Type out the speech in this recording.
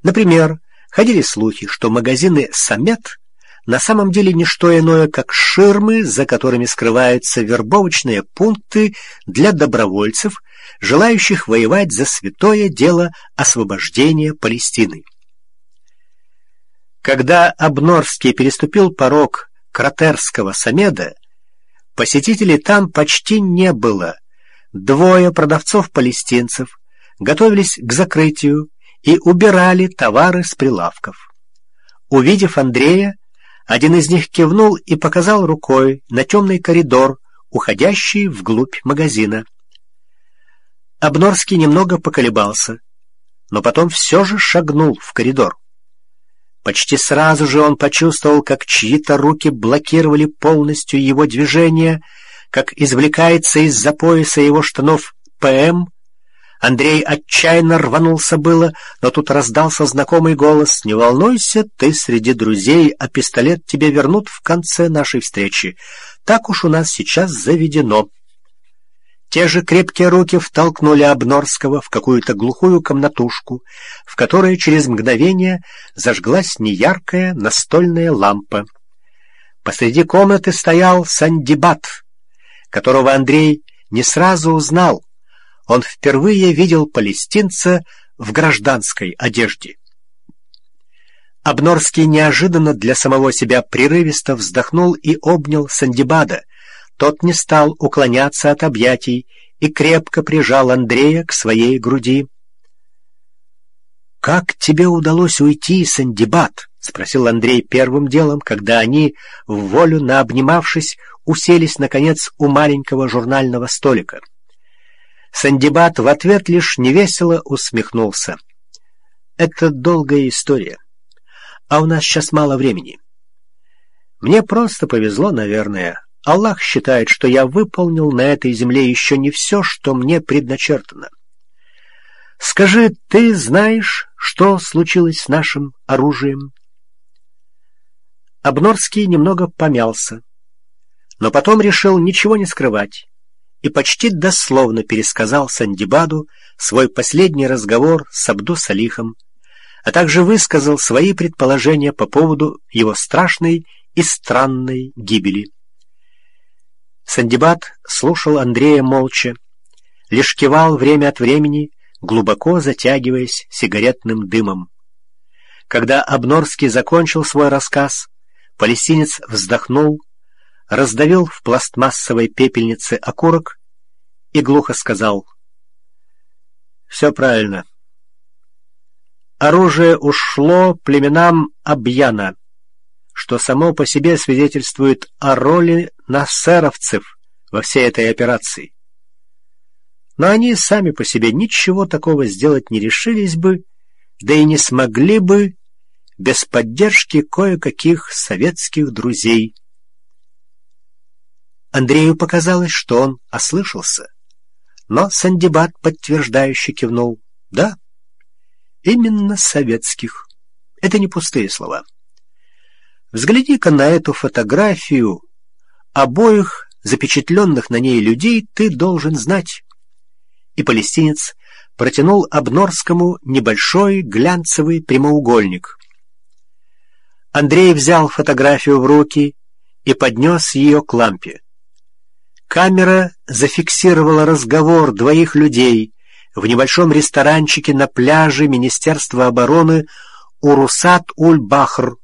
Например, ходили слухи, что магазины «Самет» на самом деле не что иное, как ширмы, за которыми скрываются вербовочные пункты для добровольцев, желающих воевать за святое дело освобождения Палестины. Когда Обнорский переступил порог Кротерского Самеда, посетителей там почти не было. Двое продавцов-палестинцев готовились к закрытию и убирали товары с прилавков. Увидев Андрея, один из них кивнул и показал рукой на темный коридор, уходящий вглубь магазина. Обнорский немного поколебался, но потом все же шагнул в коридор. Почти сразу же он почувствовал, как чьи-то руки блокировали полностью его движение, как извлекается из-за пояса его штанов ПМ. Андрей отчаянно рванулся было, но тут раздался знакомый голос: «Не волнуйся, ты среди друзей, а пистолет тебе вернут в конце нашей встречи. Так уж у нас сейчас заведено». Те же крепкие руки втолкнули Обнорского в какую-то глухую комнатушку, в которой через мгновение зажглась неяркая настольная лампа. Посреди комнаты стоял Сандибат, которого Андрей не сразу узнал. Он впервые видел палестинца в гражданской одежде. Обнорский неожиданно для самого себя прерывисто вздохнул и обнял Сандибада. Тот не стал уклоняться от объятий и крепко прижал Андрея к своей груди. «Как тебе удалось уйти, Сандибад?» — спросил Андрей первым делом, когда они, вволю наобнимавшись, уселись, наконец, у маленького журнального столика. Сандибад в ответ лишь невесело усмехнулся. «Это долгая история, а у нас сейчас мало времени. Мне просто повезло, наверное. Аллах считает, что я выполнил на этой земле еще не все, что мне предначертано. Скажи, ты знаешь, что случилось с нашим оружием?» Обнорский немного помялся, но потом решил ничего не скрывать и почти дословно пересказал Сандибаду свой последний разговор с Абду-Салихом, а также высказал свои предположения по поводу его страшной и странной гибели. Сандибад слушал Андрея молча, лишь кивал время от времени, глубоко затягиваясь сигаретным дымом. Когда Обнорский закончил свой рассказ, палестинец вздохнул, раздавил в пластмассовой пепельнице окурок и глухо сказал: «Все правильно. Оружие ушло племенам Абьяна, что само по себе свидетельствует о роли нассеровцев во всей этой операции. Но они сами по себе ничего такого сделать не решились бы, да и не смогли бы без поддержки кое-каких советских друзей». Андрею показалось, что он ослышался, но Сандибад подтверждающе кивнул. «Да, именно советских. Это не пустые слова. Взгляни-ка на эту фотографию. Обоих запечатленных на ней людей ты должен знать». И палестинец протянул Обнорскому небольшой глянцевый прямоугольник. Андрей взял фотографию в руки и поднес ее к лампе. Камера зафиксировала разговор двоих людей в небольшом ресторанчике на пляже Министерства обороны Урусат-уль-Бахр